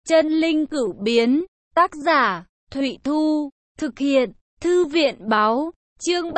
Chân linh cửu biến, tác giả, Thụy Thu, thực hiện, Thư viện báo, chương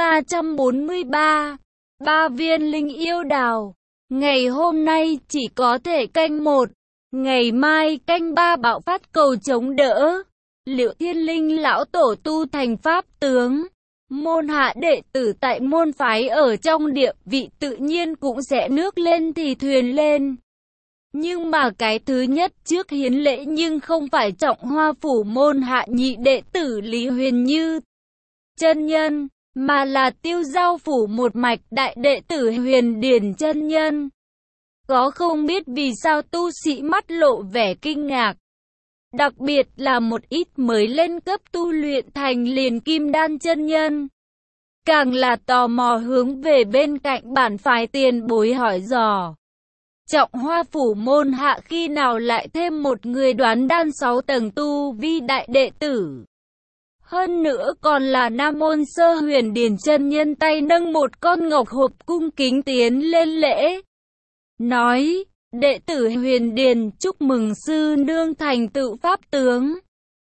343, 3 viên linh yêu đào. Ngày hôm nay chỉ có thể canh 1, ngày mai canh 3 bạo phát cầu chống đỡ. Liệu Thiên Linh lão tổ tu thành pháp tướng, môn hạ đệ tử tại môn phái ở trong địa vị tự nhiên cũng sẽ nước lên thì thuyền lên. Nhưng mà cái thứ nhất trước hiến lễ nhưng không phải Trọng Hoa phủ môn hạ nhị đệ tử Lý Huyền Như chân nhân, mà là Tiêu Giao phủ một mạch đại đệ tử Huyền Điển chân nhân. Có không biết vì sao tu sĩ mắt lộ vẻ kinh ngạc. Đặc biệt là một ít mới lên cấp tu luyện thành liền kim đan chân nhân. Càng là tò mò hướng về bên cạnh bản phái tiền bối hỏi dò. Trọng Hoa phủ môn hạ khi nào lại thêm một người đoán đan 6 tầng tu vi đại đệ tử. Hơn nữa còn là Nam môn sơ Huyền Điển chân nhân tay nâng một con ngọc hộp cung kính tiến lên lễ. Nói, đệ tử Huyền Điển chúc mừng sư nương thành tựu pháp tướng.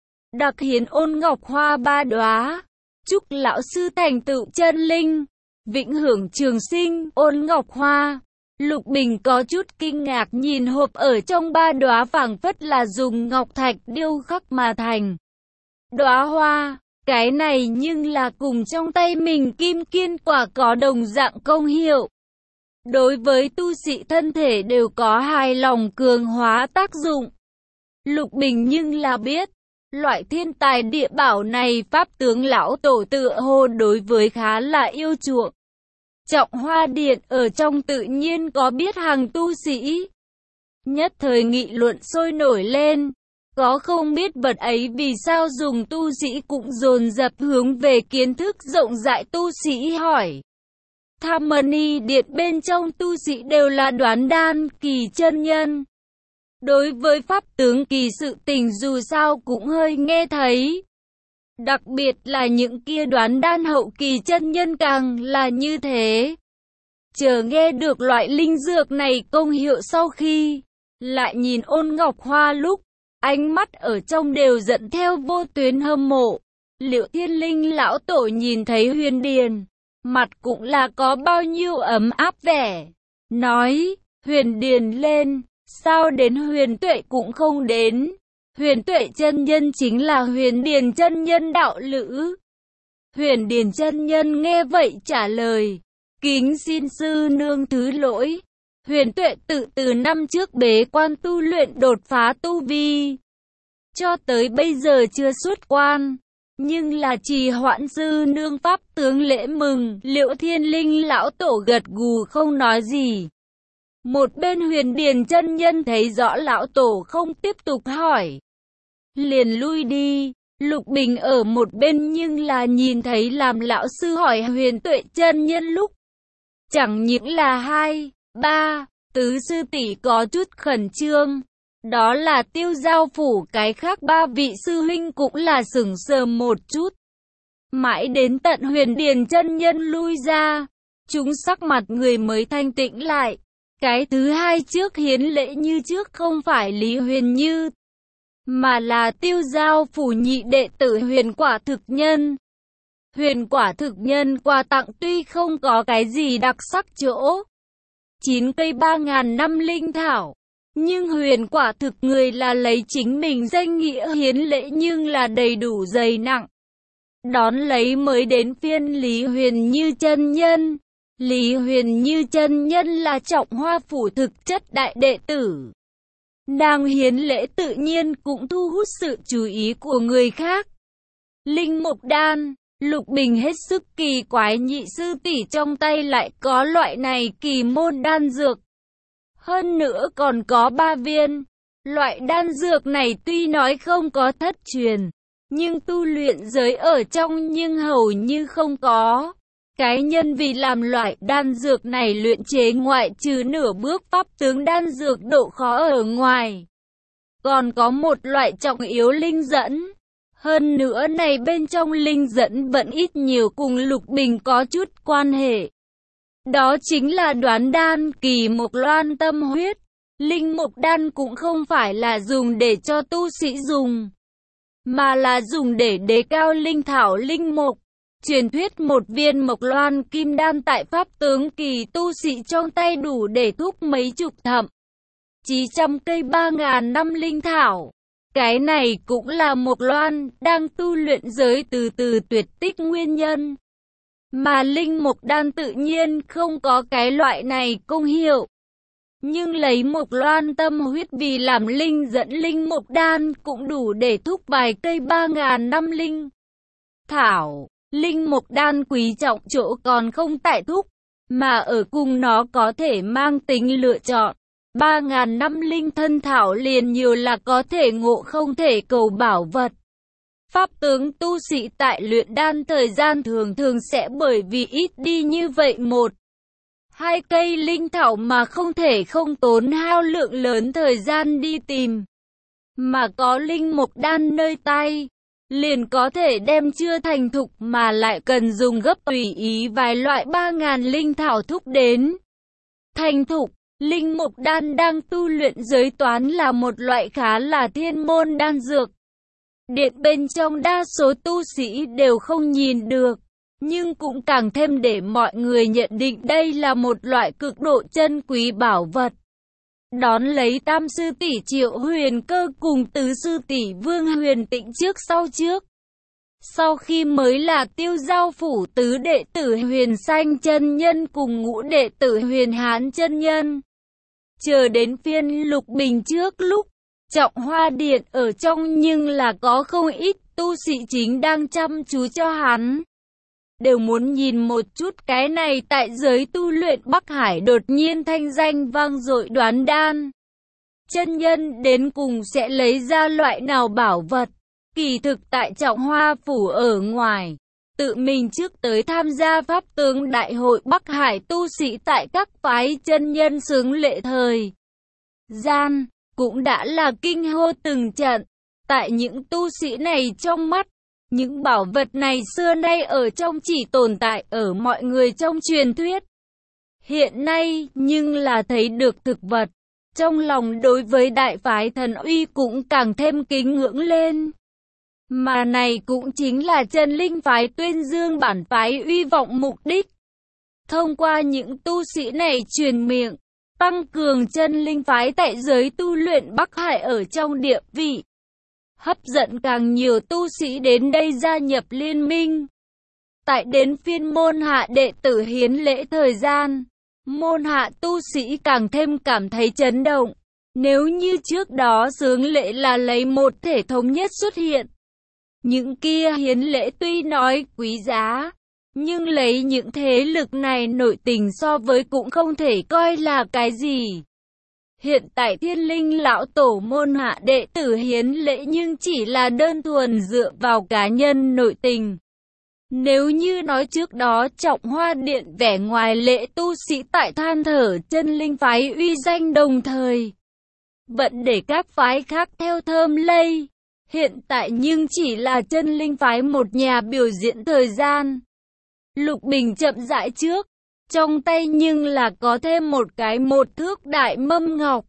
Đặc hiến ôn ngọc hoa 3 đóa. Chúc lão sư thành tựu chân linh, vĩnh hưởng trường sinh, ôn ngọc hoa. Lục Bình có chút kinh ngạc nhìn hộp ở trong 3 đóa phảng phất là dùng ngọc thạch điêu khắc mà thành. Đóa hoa, cái này nhưng là cùng trong tay mình kim kiên quả có đồng dạng công hiệu. Đối với tu sĩ thân thể đều có hài lòng cường hóa tác dụng. Lục Bình nhưng là biết, loại thiên tài địa bảo này pháp tướng lão tổ tựa hồ đối với khá là yêu chuộng. Trọng Hoa Điện ở trong tự nhiên có biết hàng tu sĩ. Nhất thời nghị luận sôi nổi lên. Có không biết vật ấy vì sao dùng tu sĩ cũng dồn dập hướng về kiến thức rộng rãi tu sĩ hỏi. Tham Mani Điện bên trong tu sĩ đều là đoán đan kỳ chân nhân. Đối với pháp tướng kỳ sự tình dù sao cũng hơi nghe thấy. Đặc biệt là những kia đoán đan hậu kỳ chân nhân càng là như thế. Chờ nghe được loại linh dược này công hiệu sau khi lại nhìn ôn ngọc hoa lúc, ánh mắt ở trong đều dẫn theo vô tuyến hâm mộ. Liệu Thiên Linh lão tổ nhìn thấy Huyền Điển, mặt cũng là có bao nhiêu ấm áp vẻ. Nói, Huyền Điển lên, sao đến Huyền Tuệ cũng không đến. Huyền Tuệ chân nhân chính là Huyền Điển chân nhân đạo lữ. Huyền Điển chân nhân nghe vậy trả lời, kính xin sư nương thứ lỗi. Huyền Tuệ từ năm trước bế quan tu luyện đột phá tu vi. Cho tới bây giờ chưa xuất quan, nhưng là trì hoãn sư nương pháp tướng lễ mừng. Liệu Thiên Linh lão tổ gật gù không nói gì. Một bên Huyền Điển chân nhân thấy rõ lão tổ không tiếp tục hỏi, liền lui đi. Lục Bình ở một bên nhưng là nhìn thấy làm lão sư hỏi Huyền Tuệ chân nhân lúc, chẳng những là 2, 3, tứ sư tỷ có chút khẩn trương. Đó là Tiêu Giao phủ, cái khác 3 vị sư huynh cũng là sửng sờ một chút. Mãi đến tận Huyền Điển chân nhân lui ra, chúng sắc mặt người mới thanh tĩnh lại. Cái thứ hai trước hiến lễ như trước không phải Lý Huyền Như, mà là Tiêu Giao phủ nhị đệ tử Huyền Quả Thực Nhân. Huyền Quả Thực Nhân quà tặng tuy không có cái gì đặc sắc chỗ, 9 cây 3.000 năm linh thảo, nhưng Huyền Quả Thực người là lấy chính mình danh nghĩa hiến lễ nhưng là đầy đủ dày nặng. Đón lấy mới đến phiên Lý Huyền Như chân nhân. Lý Huyền Như chân nhân là Trọng Hoa phủ thực chất đại đệ tử. Nàng hiến lễ tự nhiên cũng thu hút sự chú ý của người khác. Linh mục đan, Lục Bình hết sức kỳ quái nhị sư tỷ trong tay lại có loại này kỳ môn đan dược. Hơn nữa còn có 3 viên. Loại đan dược này tuy nói không có thất truyền, nhưng tu luyện giới ở trong nhưng hầu như không có. Cái nhân vì làm loại đan dược này luyện chế ngoại trừ nửa bước pháp tướng đan dược độ khó ở ngoài, còn có một loại trọng yếu linh dẫn. Hơn nữa này bên trong linh dẫn vẫn ít nhiều cùng Lục Bình có chút quan hệ. Đó chính là đoán đan kỳ mộc loan tâm huyết. Linh mục đan cũng không phải là dùng để cho tu sĩ dùng, mà là dùng để đề cao linh thảo linh mục. Truyền thuyết một viên mộc loan kim đan tại pháp tướng kỳ tu sĩ trong tay đủ để thúc mấy chục thậm chí trăm cây 3.000 năm linh thảo. Cái này cũng là mộc loan đang tu luyện giới từ từ tuyệt tích nguyên nhân. Mà linh mộc đan tự nhiên không có cái loại này công hiệu. Nhưng lấy mộc loan tâm huyết vì làm linh dẫn linh mộc đan cũng đủ để thúc vài cây 3.000 năm linh thảo. Linh mộc đan quý trọng chỗ còn không tại thúc, mà ở cùng nó có thể mang tính lựa chọn. 3.000 năm linh thân thảo liền nhiều là có thể ngộ không thể cầu bảo vật. Pháp tướng tu sĩ tại luyện đan thời gian thường thường sẽ bởi vì ít đi như vậy 1-2 cây linh thảo mà không thể không tốn hao lượng lớn thời gian đi tìm. Mà có linh mộc đan nơi tay, liền có thể đem chưa thành thục mà lại cần dùng gấp tùy ý vài loại 3.000 linh thảo thúc đến thành thục. Linh mộc đan đang tu luyện giới toán là một loại khá là thiên môn đan dược. Điện bên trong đa số tu sĩ đều không nhìn được, nhưng cũng càng thêm để mọi người nhận định đây là một loại cực độ chân quý bảo vật. Đón lấy tam sư tỷ Triệu Huyền Cơ cùng tứ sư tỷ Vương Huyền Tĩnh trước trước. Sau khi mới là Tiêu Giao phủ tứ đệ tử Huyền Sanh chân nhân cùng ngũ đệ tử Huyền Hán chân nhân. Chờ đến phiên Lục Bình trước lúc Trọng Hoa Điện ở trong nhưng là có không ít tu sĩ chính đang chăm chú cho hắn. Đều muốn nhìn một chút cái này tại giới tu luyện Bắc Hải đột nhiên thanh danh vang dội Đoán Đan chân nhân đến cùng sẽ lấy ra loại nào bảo vật. Kỳ thực tại Trọng Hoa phủ ở ngoài, tự mình trước tới tham gia pháp tướng đại hội Bắc Hải tu sĩ tại các phái chân nhân xướng lệ thời gian, cũng đã là kinh hô từng trận. Tại những tu sĩ này trong mắt, những bảo vật này xưa nay ở trong chỉ tồn tại ở mọi người trong truyền thuyết. Hiện nay, nhưng là thấy được thực vật, trong lòng đối với đại phái thần uy cũng càng thêm kính ngưỡng lên. Mà này cũng chính là chân linh phái tuyên dương bản phái uy vọng mục đích. Thông qua những tu sĩ này truyền miệng, tăng cường chân linh phái tại giới tu luyện Bắc Hải ở trong địa vị. Hấp dẫn càng nhiều tu sĩ đến đây gia nhập liên minh. Tại đến phiên môn hạ đệ tử hiến lễ thời gian, môn hạ tu sĩ càng thêm cảm thấy chấn động. Nếu như trước đó xướng lễ là lấy một thể thống nhất xuất hiện, những kia hiến lễ tuy nói quý giá, nhưng lấy những thế lực này nội tình so với cũng không thể coi là cái gì. Hiện tại Thiên Linh lão tổ môn hạ đệ tử hiến lễ nhưng chỉ là đơn thuần dựa vào cá nhân nội tình. Nếu như nói trước đó Trọng Hoa Điện vẻ ngoài lễ tu sĩ tại than thở chân linh phái uy danh đồng thời vẫn để các phái khác theo thơm lây. Hiện tại nhưng chỉ là chân linh phái một nhà biểu diễn thời gian. Lục Bình chậm rãi trước, trong tay nhưng là có thêm một cái 1 thước đại mâm ngọc.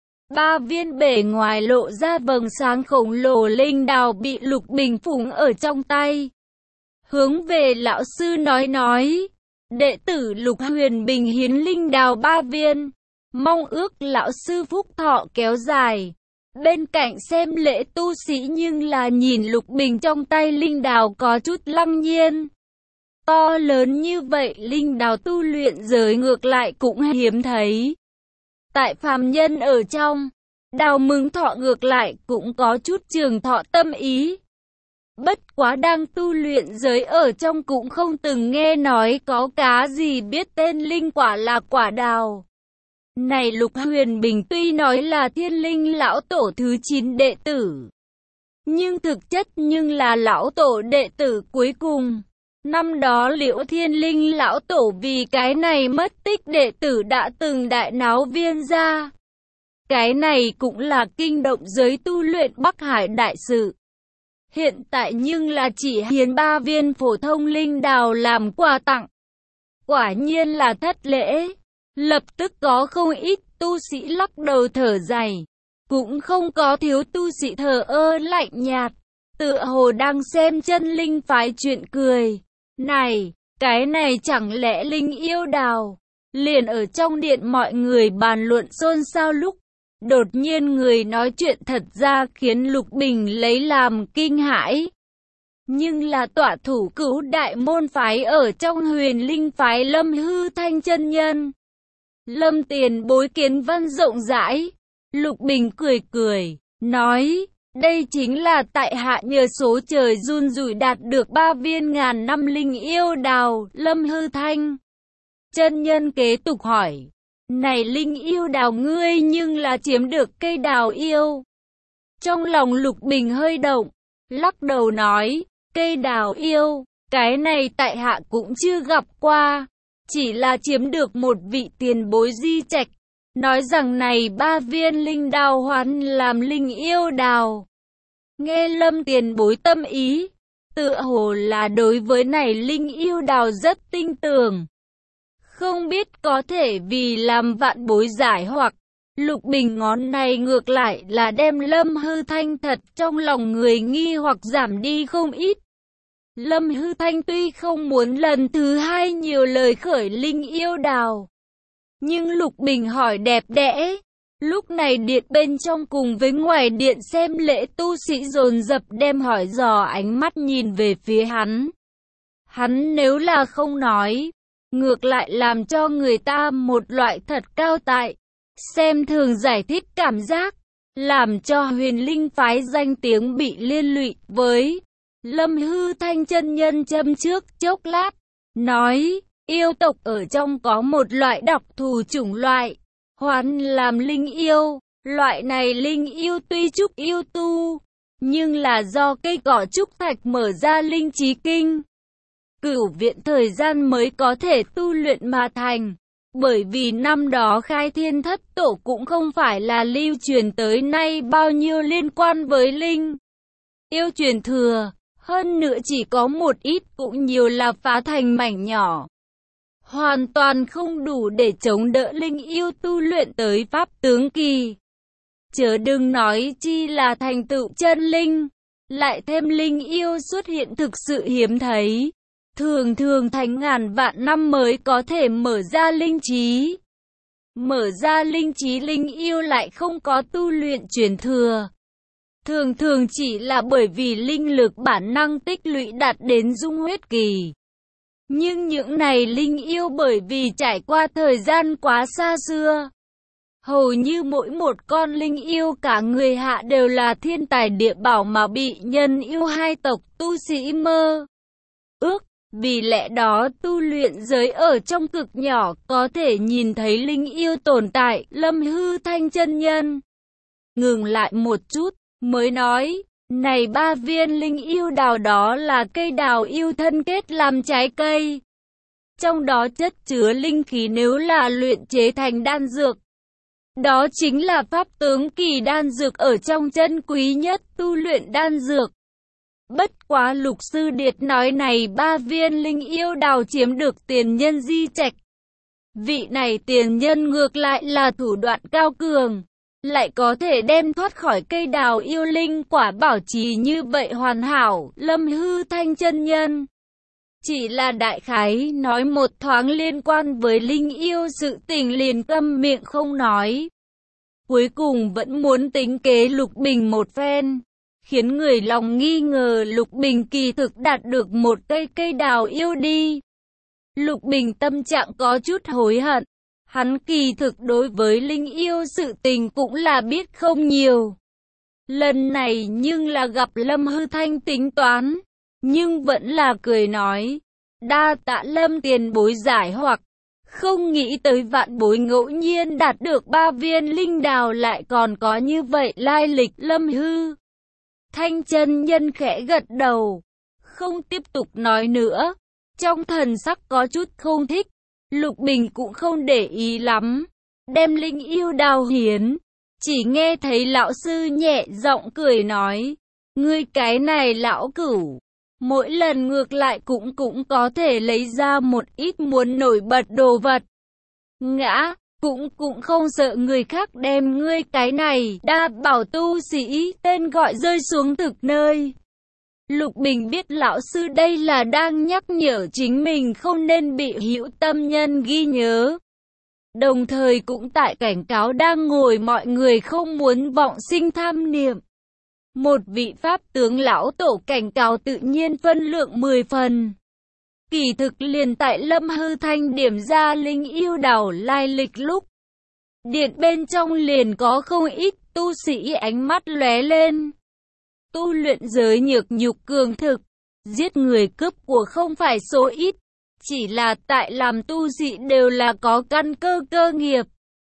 3 viên bề ngoài lộ ra vầng sáng khổng lồ linh đào bị Lục Bình phủng ở trong tay. Hướng về lão sư nói, đệ tử Lục Huyền Bình hiến linh đào 3 viên, mong ước lão sư phúc thọ kéo dài. Bên cạnh xem lễ tu sĩ nhưng là nhìn Lục Bình trong tay linh đào có chút lăng nhiên. To lớn như vậy linh đào tu luyện giới ngược lại cũng hiếm thấy. Tại phàm nhân ở trong, đào mừng thọ ngược lại cũng có chút trường thọ tâm ý. Bất quá đang tu luyện giới ở trong cũng không từng nghe nói có cá gì biết tên linh quả là quả đào. Này Lục Huyền Bình tuy nói là Thiên Linh lão tổ thứ 9 đệ tử, nhưng thực chất nhưng là lão tổ đệ tử cuối cùng. Năm đó Liễu Thiên Linh lão tổ vì cái này mất tích đệ tử đã từng đại náo Viên gia. Cái này cũng là kinh động giới tu luyện Bắc Hải đại sự. Hiện tại nhưng là chỉ hiến 3 viên phổ thông linh đào làm quà tặng. Quả nhiên là thất lễ. Lập tức có không ít tu sĩ lắc đầu thở dài. Cũng không có thiếu tu sĩ thờ ơ lạnh nhạt, tựa hồ đang xem chân linh phái chuyện cười. Này, cái này chẳng lẽ linh yêu đào? Liền ở trong điện mọi người bàn luận xôn xao lúc, đột nhiên người nói chuyện thật ra khiến Lục Bình lấy làm kinh hãi. Nhưng là tọa thủ Cửu Đại môn phái ở trong Huyền Linh phái Lâm Hư Thanh chân nhân. Lâm tiền bối kiến văn rộng rãi. Lục Bình cười cười, nói, đây chính là tại hạ nhờ số trời run rủi đạt được 3 viên ngàn năm linh yêu đào. Lâm Hư Thanh chân nhân kế tục hỏi, này linh yêu đào ngươi nhưng là chiếm được cây đào yêu. Trong lòng Lục Bình hơi động, lắc đầu nói, cây đào yêu, cái này tại hạ cũng chưa gặp qua, chỉ là chiếm được một vị tiền bối di trạch, nói rằng này 3 viên linh đào hoán làm linh yêu đào. Nghe Lâm tiền bối tâm ý, tựa hồ là đối với này linh yêu đào rất tinh tường. Không biết có thể vì làm vạn bối giải hoặc, Lục Bình ngón này ngược lại là đem Lâm Hư Thanh thật trong lòng người nghi hoặc giảm đi không ít. Lâm Hư Thanh tuy không muốn lần thứ hai nhiều lời khởi linh yêu đào, nhưng Lục Bình hỏi đẹp đẽ. Lúc này điện bên trong cùng với ngoài điện xem lễ tu sĩ dồn dập đem hỏi dò ánh mắt nhìn về phía hắn. Hắn nếu là không nói, ngược lại làm cho người ta một loại thật cao tại, xem thường giải thích cảm giác, làm cho Huyền Linh phái danh tiếng bị liên lụy với. Lâm Hư Thanh chân nhân châm trước chốc lát, nói, yêu tộc ở trong có một loại đặc thù chủng loại, hoán làm linh yêu. Loại này linh yêu tuy trúc yêu tu, nhưng là do cây cỏ trúc thạch mở ra linh trí kinh. Cửu viện thời gian mới có thể tu luyện mà thành. Bởi vì năm đó khai thiên thất tổ cũng không phải là lưu truyền tới nay bao nhiêu liên quan với linh yêu truyền thừa. Hơn nữa chỉ có một ít cũng nhiều là phá thành mảnh nhỏ. Hoàn toàn không đủ để chống đỡ linh yêu tu luyện tới pháp tướng kỳ. Chớ đừng nói chi là thành tựu chân linh. Lại thêm linh yêu xuất hiện thực sự hiếm thấy. Thường thường thành ngàn vạn năm mới có thể mở ra linh trí. Mở ra linh trí linh yêu lại không có tu luyện truyền thừa. Thường thường chỉ là bởi vì linh lực bản năng tích lũy đạt đến dung huyết kỳ. Nhưng những này linh yêu bởi vì trải qua thời gian quá xa xưa, hầu như mỗi một con linh yêu cả người hạ đều là thiên tài địa bảo mà bị nhân yêu hai tộc tu sĩ mơ ước. Vì lẽ đó tu luyện giới ở trong cực nhỏ có thể nhìn thấy linh yêu tồn tại. Lâm Hư Thanh chân nhân ngừng lại một chút, mới nói, này 3 viên linh yêu đào đó là cây đào yêu thân kết làm trái cây. Trong đó chất chứa linh khí nếu là luyện chế thành đan dược. Đó chính là pháp tướng kỳ đan dược ở trong chân quý nhất tu luyện đan dược. Bất quá Lục Sư Điệt nói này 3 viên linh yêu đào chiếm được tiền nhân di trạch. Vị này tiền nhân ngược lại là thủ đoạn cao cường, lại có thể đem thoát khỏi cây đào yêu linh quả bảo trì như vậy hoàn hảo. Lâm Hư Thanh chân nhân chỉ là đại khái nói một thoáng liên quan với linh yêu sự tình liền câm miệng không nói. Cuối cùng vẫn muốn tính kế Lục Bình một phen, khiến người lòng nghi ngờ Lục Bình kỳ thực đạt được một cây đào yêu đi. Lục Bình tâm trạng có chút hối hận. Hắn kỳ thực đối với linh yêu sự tình cũng là biết không nhiều. Lần này nhưng là gặp Lâm Hư Thanh tính toán, nhưng vẫn là cười nói, đa tạ Lâm tiền bối giải hoặc. Không nghĩ tới vạn bối ngẫu nhiên đạt được 3 viên linh đào lại còn có như vậy lai lịch. Lâm Hư Thanh chân nhân khẽ gật đầu, không tiếp tục nói nữa. Trong thần sắc có chút không thích. Lục Bình cũng không để ý lắm, đem linh yêu đào hiến. Chỉ nghe thấy lão sư nhẹ giọng cười nói, ngươi cái này lão cửu, mỗi lần ngược lại cũng có thể lấy ra một ít muốn nổi bật đồ vật. Ngã, cũng không sợ người khác đem ngươi cái này đa bảo tu sĩ tên gọi rơi xuống thực nơi. Lục Bình biết lão sư đây là đang nhắc nhở chính mình không nên bị hữu tâm nhân ghi nhớ. Đồng thời cũng tại cảnh cáo đang ngồi mọi người không muốn vọng sinh tham niệm. Một vị pháp tướng lão tổ cảnh cáo tự nhiên phân lượng 10 phần. Kỳ thực liền tại Lâm Hư Thanh điểm ra linh yêu đảo lai lịch lúc. Điện bên trong liền có không ít tu sĩ ánh mắt lóe lên. Tu luyện giới nhược nhục cường thực, giết người cướp của không phải số ít. Chỉ là tại làm tu sĩ đều là có căn cơ nghiệp.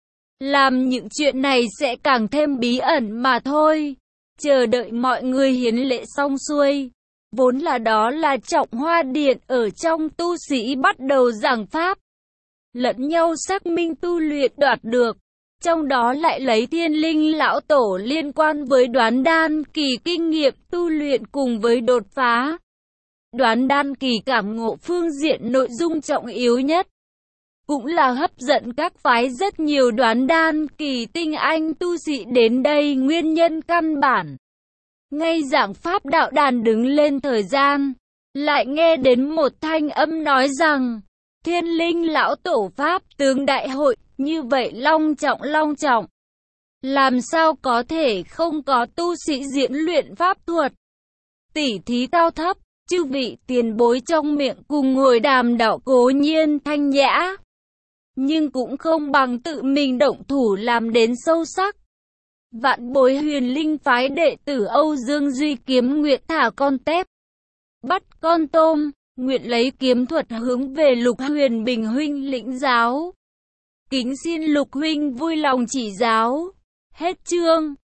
Làm những chuyện này sẽ càng thêm bí ẩn mà thôi. Chờ đợi mọi người hiến lễ xong xuôi. Vốn là đó là Trọng Hoa Điện ở trong tu sĩ bắt đầu giảng pháp. Lẫn nhau xác minh tu luyện đoạt được. Trong đó lại lấy Thiên Linh lão tổ liên quan với đoán đan kỳ kinh nghiệm tu luyện cùng với đột phá. Đoán đan kỳ cảm ngộ phương diện nội dung trọng yếu nhất. Cũng là hấp dẫn các phái rất nhiều đoán đan kỳ tinh anh tu sĩ đến đây nguyên nhân căn bản. Ngay giảng pháp đạo đàn đứng lên thời gian, lại nghe đến một thanh âm nói rằng, Thiên Linh lão tổ pháp tướng đại hội, như vậy long trọng. Làm sao có thể không có tu sĩ diễn luyện pháp thuật? Tỉ thí cao thấp, chư vị tiền bối trong miệng cùng ngồi đàm đạo cố nhiên thanh nhã. Nhưng cũng không bằng tự mình động thủ làm đến sâu sắc. Vạn Bối Huyền Linh phái đệ tử Âu Dương Duy kiếm nguyện thả con tép, bắt con tôm, nguyện lấy kiếm thuật hướng về Lục Huyền Bình huynh lĩnh giáo. Kính xin Lục huynh vui lòng chỉ giáo. Hết chương.